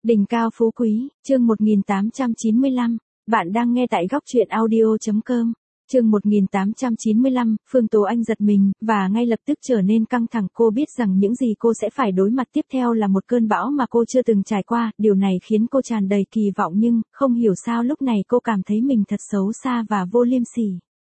Đỉnh cao phú quý, chương 1895, bạn đang nghe tại góc truyện audio.com. Chương 1895, Phương Tố Anh giật mình, và ngay lập tức trở nên căng thẳng. Cô biết rằng những gì cô sẽ phải đối mặt tiếp theo là một cơn bão mà cô chưa từng trải qua, điều này khiến cô tràn đầy kỳ vọng nhưng, không hiểu sao lúc này cô cảm thấy mình thật xấu xa và vô liêm sỉ.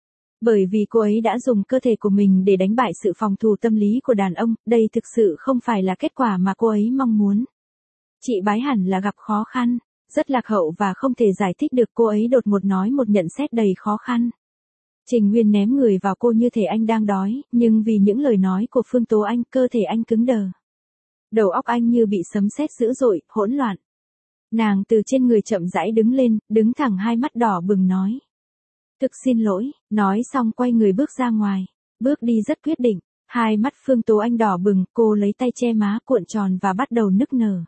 Bởi vì cô ấy đã dùng cơ thể của mình để đánh bại sự phòng thủ tâm lý của đàn ông, đây thực sự không phải là kết quả mà cô ấy mong muốn. Chị Bái hẳn là gặp khó khăn, rất lạc hậu và không thể giải thích được, cô ấy đột ngột nói một nhận xét đầy khó khăn. Trình Nguyên ném người vào cô như thể anh đang đói, nhưng vì những lời nói của Phương Tố Anh, cơ thể anh cứng đờ. Đầu óc anh như bị sấm sét dữ dội, hỗn loạn. Nàng từ trên người chậm rãi đứng lên, đứng thẳng, hai mắt đỏ bừng nói. Thực xin lỗi, nói xong quay người bước ra ngoài, bước đi rất quyết định, hai mắt Phương Tố Anh đỏ bừng, cô lấy tay che má cuộn tròn và bắt đầu nức nở.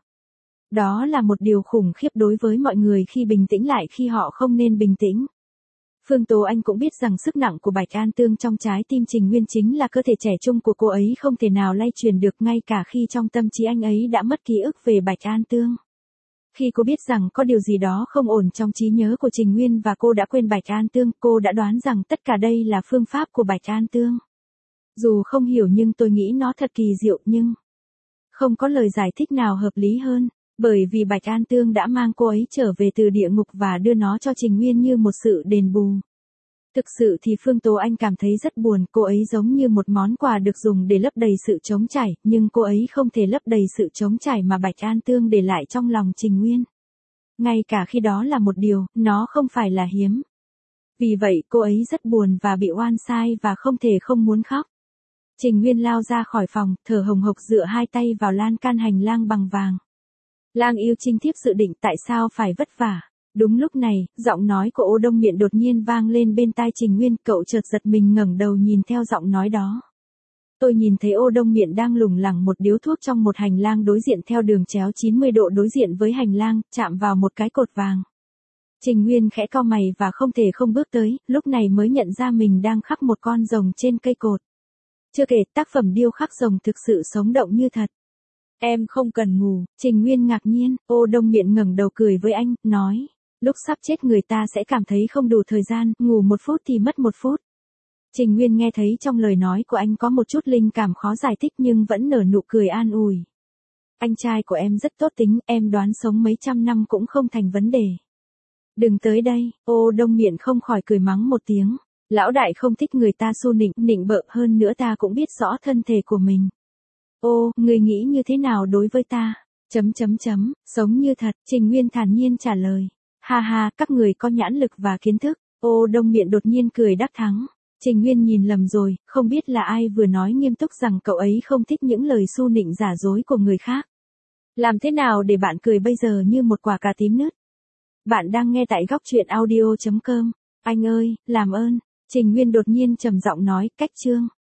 Đó là một điều khủng khiếp đối với mọi người khi bình tĩnh lại khi họ không nên bình tĩnh. Phương Tố Anh cũng biết rằng sức nặng của Bạch An Tương trong trái tim Trình Nguyên chính là cơ thể trẻ trung của cô ấy không thể nào lay truyền được, ngay cả khi trong tâm trí anh ấy đã mất ký ức về Bạch An Tương. Khi cô biết rằng có điều gì đó không ổn trong trí nhớ của Trình Nguyên và cô đã quên Bạch An Tương, cô đã đoán rằng tất cả đây là phương pháp của Bạch An Tương. Dù không hiểu nhưng tôi nghĩ nó thật kỳ diệu, nhưng không có lời giải thích nào hợp lý hơn. Bởi vì Bạch An Tương đã mang cô ấy trở về từ địa ngục và đưa nó cho Trình Nguyên như một sự đền bù. Thực sự thì Phương Tố Anh cảm thấy rất buồn, cô ấy giống như một món quà được dùng để lấp đầy sự trống trải, nhưng cô ấy không thể lấp đầy sự trống trải mà Bạch An Tương để lại trong lòng Trình Nguyên. Ngay cả khi đó là một điều, nó không phải là hiếm. Vì vậy cô ấy rất buồn và bị oan sai và không thể không muốn khóc. Trình Nguyên lao ra khỏi phòng, thở hồng hộc dựa hai tay vào lan can hành lang bằng vàng. Lang yêu trinh thiếp dự định tại sao phải vất vả. Đúng lúc này, giọng nói của Ô Đông Miện đột nhiên vang lên bên tai Trình Nguyên, cậu chợt giật mình ngẩng đầu nhìn theo giọng nói đó. Tôi nhìn thấy Ô Đông Miện đang lủng lẳng một điếu thuốc trong một hành lang đối diện theo đường chéo 90 độ đối diện với hành lang, chạm vào một cái cột vàng. Trình Nguyên khẽ cau mày và không thể không bước tới, lúc này mới nhận ra mình đang khắc một con rồng trên cây cột. Chưa kể, tác phẩm điêu khắc rồng thực sự sống động như thật. Em không cần ngủ, Trình Nguyên ngạc nhiên, Ô Đông Miện ngẩng đầu cười với anh, nói, lúc sắp chết người ta sẽ cảm thấy không đủ thời gian, ngủ 1 phút thì mất 1 phút. Trình Nguyên nghe thấy trong lời nói của anh có một chút linh cảm khó giải thích nhưng vẫn nở nụ cười an ủi. Anh trai của em rất tốt tính, em đoán sống mấy trăm năm cũng không thành vấn đề. Đừng tới đây, Ô Đông Miện không khỏi cười mắng một tiếng. Lão đại không thích người ta xu nịnh bợ, hơn nữa ta cũng biết rõ thân thể của mình. Ô, người nghĩ như thế nào đối với ta? Sống như thật, Trình Nguyên thản nhiên trả lời. Ha ha, các người có nhãn lực và kiến thức. Ô Đông Miện đột nhiên cười đắc thắng. Trình Nguyên nhìn lầm rồi, không biết là ai vừa nói nghiêm túc rằng cậu ấy không thích những lời xu nịnh giả dối của người khác. Làm thế nào để bạn cười bây giờ như một quả cà tím nứt? Bạn đang nghe tại góc truyện audio.com. Anh ơi, làm ơn. Trình Nguyên đột nhiên trầm giọng nói, cách chương.